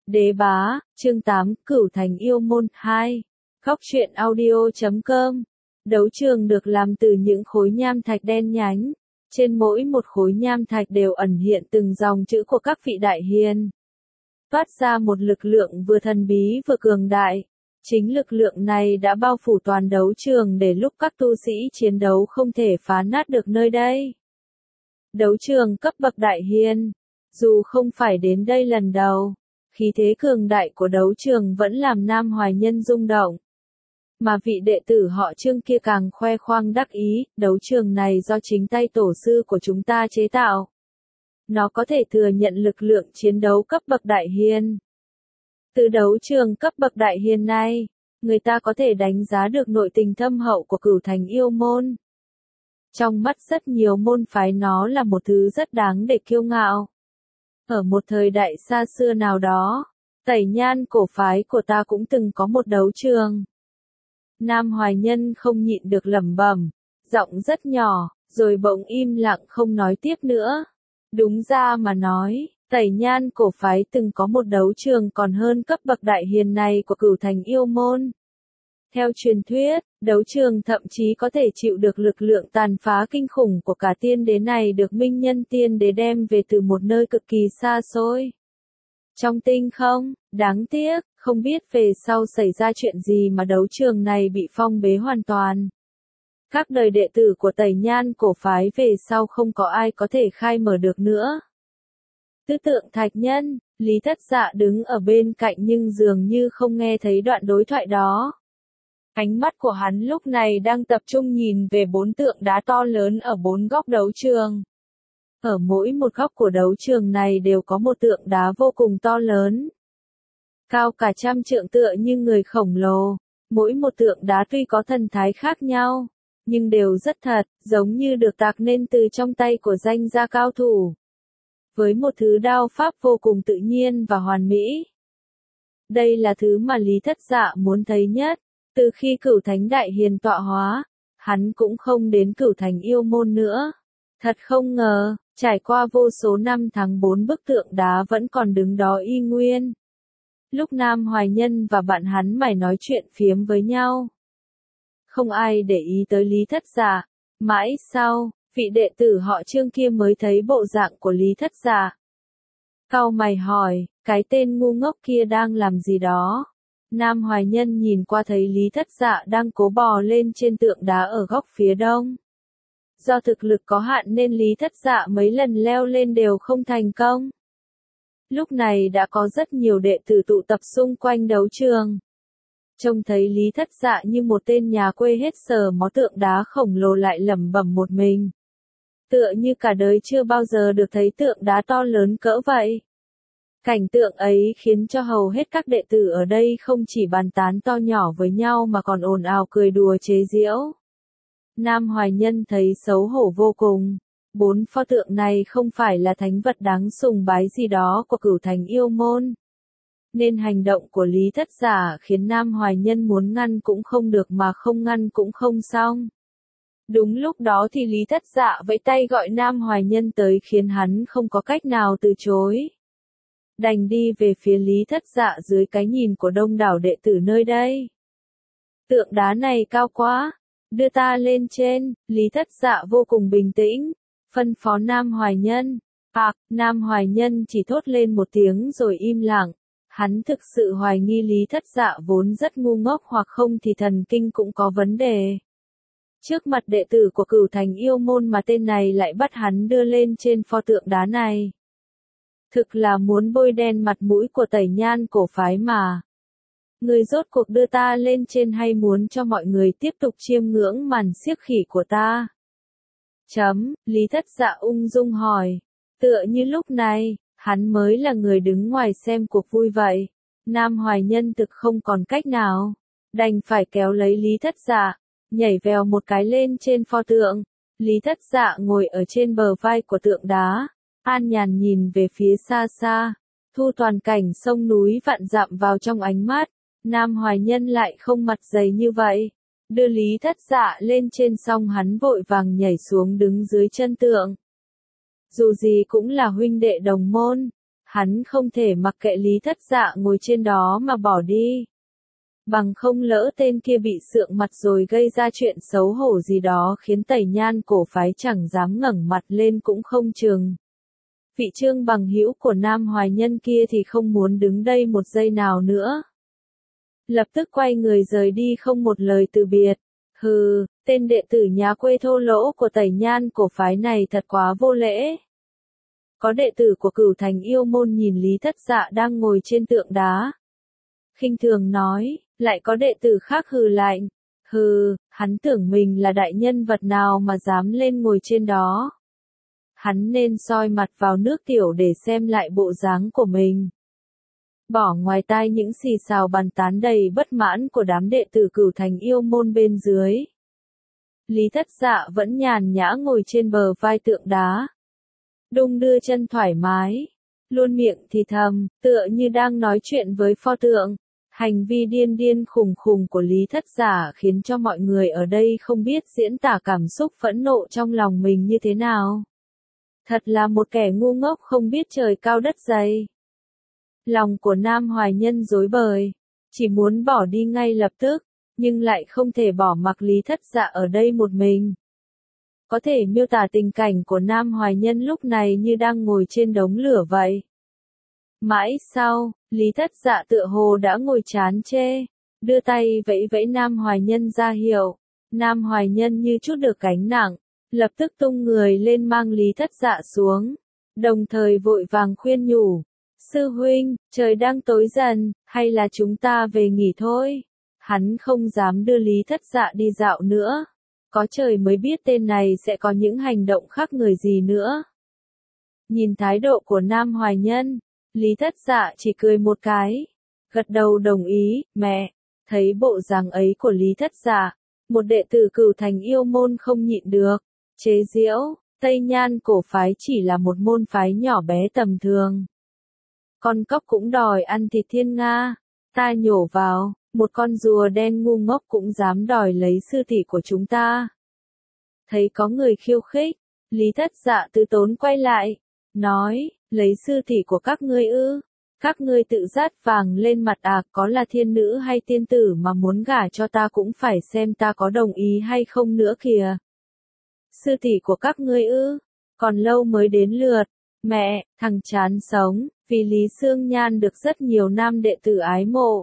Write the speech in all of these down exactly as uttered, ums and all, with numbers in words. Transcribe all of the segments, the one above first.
Đế bá, chương tám, Cửu Thành yêu môn hai. Góc truyện audio chấm com. Đấu trường được làm từ những khối nham thạch đen nhánh. Trên mỗi một khối nham thạch đều ẩn hiện từng dòng chữ của các vị đại hiền. Phát ra một lực lượng vừa thần bí vừa cường đại. Chính lực lượng này đã bao phủ toàn đấu trường để lúc các tu sĩ chiến đấu không thể phá nát được nơi đây. Đấu trường cấp bậc đại hiền. Dù không phải đến đây lần đầu, khí thế cường đại của đấu trường vẫn làm Nam Hoài Nhân rung động. Mà vị đệ tử họ Trương kia càng khoe khoang đắc ý, đấu trường này do chính tay tổ sư của chúng ta chế tạo. Nó có thể thừa nhận lực lượng chiến đấu cấp bậc đại hiền. Từ đấu trường cấp bậc đại hiền này, người ta có thể đánh giá được nội tình thâm hậu của Cửu Thành yêu môn. Trong mắt rất nhiều môn phái nó là một thứ rất đáng để kiêu ngạo. Ở một thời đại xa xưa nào đó, Tẩy Nhan cổ phái của ta cũng từng có một đấu trường. Nam Hoài Nhân không nhịn được lẩm bẩm, giọng rất nhỏ, rồi bỗng im lặng không nói tiếp nữa. Đúng ra mà nói, Tẩy Nhan cổ phái từng có một đấu trường còn hơn cấp bậc đại hiền này của Cửu Thành yêu môn. Theo truyền thuyết, đấu trường thậm chí có thể chịu được lực lượng tàn phá kinh khủng của cả tiên đế này được Minh Nhân tiên đế đem về từ một nơi cực kỳ xa xôi. Trong tinh không, đáng tiếc, không biết về sau xảy ra chuyện gì mà đấu trường này bị phong bế hoàn toàn. Các đời đệ tử của Tẩy Nhan cổ phái về sau không có ai có thể khai mở được nữa. Tứ Tượng Thạch Nhân, Lý Thất Dạ đứng ở bên cạnh nhưng dường như không nghe thấy đoạn đối thoại đó. Ánh mắt của hắn lúc này đang tập trung nhìn về bốn tượng đá to lớn ở bốn góc đấu trường. Ở mỗi một góc của đấu trường này đều có một tượng đá vô cùng to lớn. Cao cả trăm trượng tựa như người khổng lồ. Mỗi một tượng đá tuy có thần thái khác nhau, nhưng đều rất thật, giống như được tạc nên từ trong tay của danh gia cao thủ. Với một thứ đao pháp vô cùng tự nhiên và hoàn mỹ. Đây là thứ mà Lý Thất Dạ muốn thấy nhất. Từ khi Cửu Thánh Đại Hiền tọa hóa, hắn cũng không đến Cửu Thành yêu môn nữa. Thật không ngờ, trải qua vô số năm tháng bốn bức tượng đá vẫn còn đứng đó y nguyên. Lúc Nam Hoài Nhân và bạn hắn mải nói chuyện phiếm với nhau. Không ai để ý tới Lý Thất Dạ. Mãi sau, vị đệ tử họ Trương kia mới thấy bộ dạng của Lý Thất Dạ. Cau mày hỏi, cái tên ngu ngốc kia đang làm gì đó? Nam Hoài Nhân nhìn qua thấy Lý Thất Dạ đang cố bò lên trên tượng đá ở góc phía đông. Do thực lực có hạn nên Lý Thất Dạ mấy lần leo lên đều không thành công. Lúc này đã có rất nhiều đệ tử tụ tập xung quanh đấu trường. Trông thấy Lý Thất Dạ như một tên nhà quê hết sờ mó tượng đá khổng lồ lại lẩm bẩm một mình. Tựa như cả đời chưa bao giờ được thấy tượng đá to lớn cỡ vậy. Cảnh tượng ấy khiến cho hầu hết các đệ tử ở đây không chỉ bàn tán to nhỏ với nhau mà còn ồn ào cười đùa chế giễu. Nam Hoài Nhân thấy xấu hổ vô cùng. Bốn pho tượng này không phải là thánh vật đáng sùng bái gì đó của Cửu Thành yêu môn. Nên hành động của Lý Thất Dạ khiến Nam Hoài Nhân muốn ngăn cũng không được mà không ngăn cũng không xong. Đúng lúc đó thì Lý Thất Dạ vẫy tay gọi Nam Hoài Nhân tới khiến hắn không có cách nào từ chối. Đành đi về phía Lý Thất Dạ dưới cái nhìn của đông đảo đệ tử nơi đây. Tượng đá này cao quá, đưa ta lên trên. Lý Thất Dạ vô cùng bình tĩnh, phân phó Nam Hoài Nhân. Ạc, Nam Hoài Nhân chỉ thốt lên một tiếng rồi im lặng. Hắn thực sự hoài nghi Lý Thất Dạ vốn rất ngu ngốc hoặc không thì thần kinh cũng có vấn đề. Trước mặt đệ tử của Cửu Thành yêu môn mà tên này lại bắt hắn đưa lên trên pho tượng đá này. Thực là muốn bôi đen mặt mũi của Tẩy Nhan cổ phái mà. Người rốt cuộc đưa ta lên trên hay muốn cho mọi người tiếp tục chiêm ngưỡng màn xiếc khỉ của ta? Chấm, Lý Thất Dạ ung dung hỏi. Tựa như lúc này, hắn mới là người đứng ngoài xem cuộc vui vậy. Nam Hoài Nhân thực không còn cách nào. Đành phải kéo lấy Lý Thất Dạ, nhảy vèo một cái lên trên pho tượng. Lý Thất Dạ ngồi ở trên bờ vai của tượng đá. An nhàn nhìn về phía xa xa, thu toàn cảnh sông núi vạn dặm vào trong ánh mắt. Nam Hoài Nhân lại không mặt dày như vậy. Đưa Lý Thất Dạ lên trên xong hắn vội vàng nhảy xuống đứng dưới chân tượng. Dù gì cũng là huynh đệ đồng môn, Hắn không thể mặc kệ Lý Thất Dạ ngồi trên đó mà bỏ đi. Bằng không lỡ tên kia bị sượng mặt rồi gây ra chuyện xấu hổ gì đó khiến Tẩy Nhan cổ phái chẳng dám ngẩng mặt lên cũng không chừng. Vị Trương bằng hữu của Nam Hoài Nhân kia thì không muốn đứng đây một giây nào nữa. Lập tức quay người rời đi không một lời từ biệt. Hừ, tên đệ tử nhà quê thô lỗ của Tẩy Nhan cổ phái này thật quá vô lễ. Có đệ tử của Cửu Thành Yêu Môn nhìn Lý Thất Dạ đang ngồi trên tượng đá. Khinh thường nói, lại có đệ tử khác hừ lạnh. Hừ, hắn tưởng mình là đại nhân vật nào mà dám lên ngồi trên đó. Hắn nên soi mặt vào nước tiểu để xem lại bộ dáng của mình. Bỏ ngoài tai những xì xào bàn tán đầy bất mãn của đám đệ tử Cửu Thành Yêu Môn bên dưới. Lý Thất Dạ vẫn nhàn nhã ngồi trên bờ vai tượng đá. Đung đưa chân thoải mái. Luôn miệng thì thầm, tựa như đang nói chuyện với pho tượng. Hành vi điên điên khùng khùng của Lý Thất Dạ khiến cho mọi người ở đây không biết diễn tả cảm xúc phẫn nộ trong lòng mình như thế nào. Thật là một kẻ ngu ngốc không biết trời cao đất dày. Lòng của Nam Hoài Nhân rối bời, chỉ muốn bỏ đi ngay lập tức, nhưng lại không thể bỏ mặc Lý Thất Dạ ở đây một mình. Có thể miêu tả tình cảnh của Nam Hoài Nhân lúc này như đang ngồi trên đống lửa vậy. Mãi sau, Lý Thất Dạ tựa hồ đã ngồi chán chê, đưa tay vẫy vẫy Nam Hoài Nhân ra hiệu. Nam Hoài Nhân như chút được gánh nặng, lập tức tung người lên mang Lý Thất Dạ xuống, đồng thời vội vàng khuyên nhủ. Sư huynh, trời đang tối dần, hay là chúng ta về nghỉ thôi? Hắn không dám đưa Lý Thất Dạ đi dạo nữa. Có trời mới biết tên này sẽ có những hành động khác người gì nữa. Nhìn thái độ của Nam Hoài Nhân, Lý Thất Dạ chỉ cười một cái, gật đầu đồng ý. Mẹ, thấy bộ dáng ấy của Lý Thất Dạ, một đệ tử Cửu Thành Yêu Môn không nhịn được, chế giễu, Tây Nhan cổ phái chỉ là một môn phái nhỏ bé tầm thường. Con cóc cũng đòi ăn thịt thiên nga, ta nhổ vào, một con rùa đen ngu ngốc cũng dám đòi lấy sư tỷ của chúng ta. Thấy có người khiêu khích, Lý Thất Dạ từ tốn quay lại, nói, lấy sư tỷ của các ngươi ư, các ngươi tự dát vàng lên mặt à, có là thiên nữ hay tiên tử mà muốn gả cho ta cũng phải xem ta có đồng ý hay không nữa kìa. Sư tỷ của các ngươi ư, còn lâu mới đến lượt, mẹ, thằng chán sống, vì Lý Xương Nhan được rất nhiều nam đệ tử ái mộ.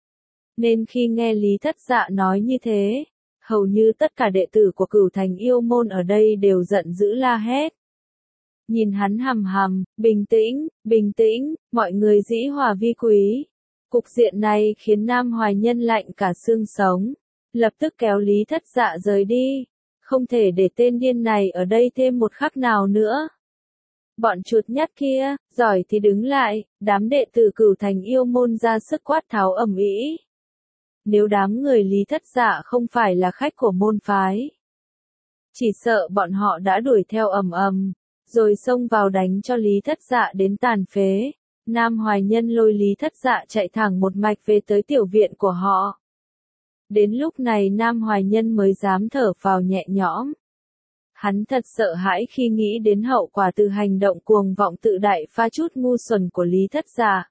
Nên khi nghe Lý Thất Dạ nói như thế, hầu như tất cả đệ tử của Cửu Thành Yêu Môn ở đây đều giận dữ la hét. Nhìn hắn hằm hằm, bình tĩnh, bình tĩnh, mọi người dĩ hòa vi quý. Cục diện này khiến Nam Hoài Nhân lạnh cả xương sống, lập tức kéo Lý Thất Dạ rời đi, không thể để tên điên này ở đây thêm một khắc nào nữa. Bọn chuột nhắt kia, giỏi thì đứng lại, đám đệ tử Cửu Thành Yêu Môn ra sức quát tháo ầm ĩ. Nếu đám người Lý Thất Dạ không phải là khách của môn phái, chỉ sợ bọn họ đã đuổi theo ầm ầm, rồi xông vào đánh cho Lý Thất Dạ đến tàn phế. Nam Hoài Nhân lôi Lý Thất Dạ chạy thẳng một mạch về tới tiểu viện của họ. Đến lúc này Nam Hoài Nhân mới dám thở phào nhẹ nhõm. Hắn thật sợ hãi khi nghĩ đến hậu quả từ hành động cuồng vọng tự đại pha chút ngu xuẩn của Lý Thất Dạ.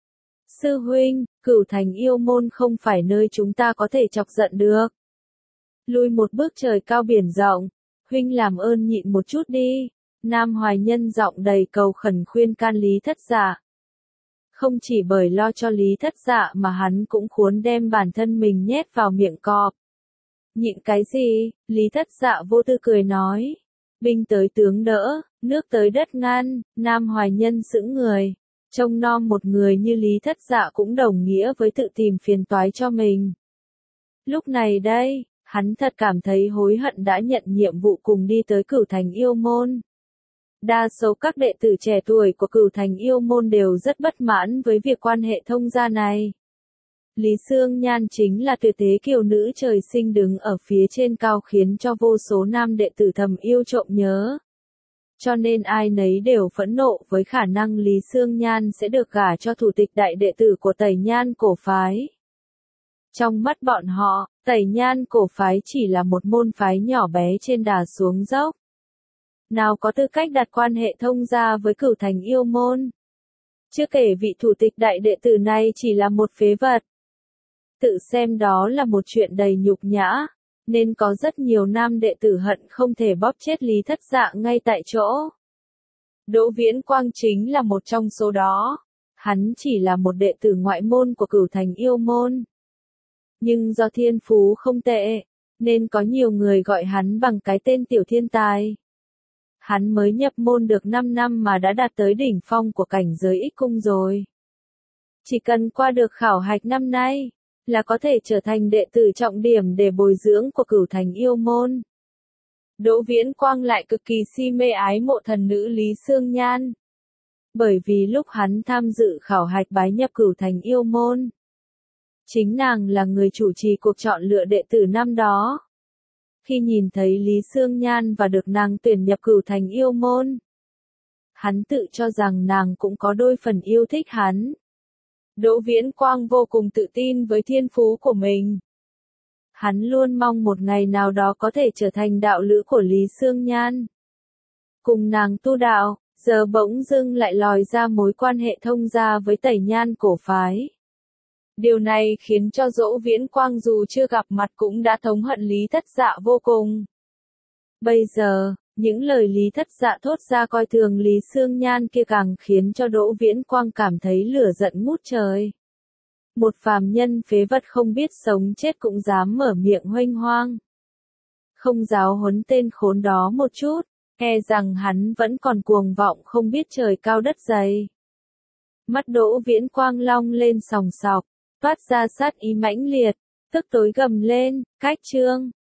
Sư huynh, Cửu Thành Yêu Môn không phải nơi chúng ta có thể chọc giận được. Lui một bước trời cao biển rộng, huynh làm ơn nhịn một chút đi. Nam Hoài Nhân giọng đầy cầu khẩn khuyên can Lý Thất Dạ. Không chỉ bởi lo cho Lý Thất Dạ mà hắn cũng khốn đem bản thân mình nhét vào miệng cọp. Nhịn cái gì? Lý Thất Dạ vô tư cười nói. Binh tới tướng đỡ, nước tới đất ngăn. Nam Hoài Nhân sững người. Trông nom một người như Lý Thất Dạ cũng đồng nghĩa với tự tìm phiền toái cho mình. Lúc này đây, hắn thật cảm thấy hối hận đã nhận nhiệm vụ cùng đi tới Cửu Thành Yêu Môn. Đa số các đệ tử trẻ tuổi của Cửu Thành Yêu Môn đều rất bất mãn với việc quan hệ thông gia này. Lý Xương Nhan chính là tuyệt thế kiều nữ trời sinh đứng ở phía trên cao khiến cho vô số nam đệ tử thầm yêu trộm nhớ. Cho nên ai nấy đều phẫn nộ với khả năng Lý Xương Nhan sẽ được gả cho thủ tịch đại đệ tử của Tẩy Nhan cổ phái. Trong mắt bọn họ, Tẩy Nhan cổ phái chỉ là một môn phái nhỏ bé trên đà xuống dốc. Nào có tư cách đặt quan hệ thông gia với Cửu Thành Yêu Môn. Chưa kể vị thủ tịch đại đệ tử này chỉ là một phế vật. Tự xem đó là một chuyện đầy nhục nhã, nên có rất nhiều nam đệ tử hận không thể bóp chết Lý Thất Dạ ngay tại chỗ. Đỗ Viễn Quang chính là một trong số đó. Hắn chỉ là một đệ tử ngoại môn của Cửu Thành Yêu Môn. Nhưng do thiên phú không tệ, nên có nhiều người gọi hắn bằng cái tên tiểu thiên tài. Hắn mới nhập môn được năm năm mà đã đạt tới đỉnh phong của cảnh giới Ích Cung rồi. Chỉ cần qua được khảo hạch năm nay, là có thể trở thành đệ tử trọng điểm để bồi dưỡng của Cửu Thành Yêu Môn. Đỗ Viễn Quang lại cực kỳ si mê ái mộ thần nữ Lý Sương Nhan. Bởi vì lúc hắn tham dự khảo hạch bái nhập Cửu Thành Yêu Môn, chính nàng là người chủ trì cuộc chọn lựa đệ tử năm đó. Khi nhìn thấy Lý Sương Nhan và được nàng tuyển nhập Cửu Thành Yêu Môn, hắn tự cho rằng nàng cũng có đôi phần yêu thích hắn. Đỗ Viễn Quang vô cùng tự tin với thiên phú của mình. Hắn luôn mong một ngày nào đó có thể trở thành đạo lữ của Lý Sương Nhan. Cùng nàng tu đạo, giờ bỗng dưng lại lòi ra mối quan hệ thông gia với Tẩy Nhan cổ phái. Điều này khiến cho Đỗ Viễn Quang dù chưa gặp mặt cũng đã thống hận Lý Thất Dạ vô cùng. Bây giờ, những lời Lý Thất Dạ thốt ra coi thường Lý Sương Nhan kia càng khiến cho Đỗ Viễn Quang cảm thấy lửa giận ngút trời. Một phàm nhân phế vật không biết sống chết cũng dám mở miệng huênh hoang. Không giáo huấn tên khốn đó một chút, e rằng hắn vẫn còn cuồng vọng không biết trời cao đất dày. Mắt Đỗ Viễn Quang long lên sòng sọc, toát ra sát ý mãnh liệt, tức tối gầm lên, cách chương.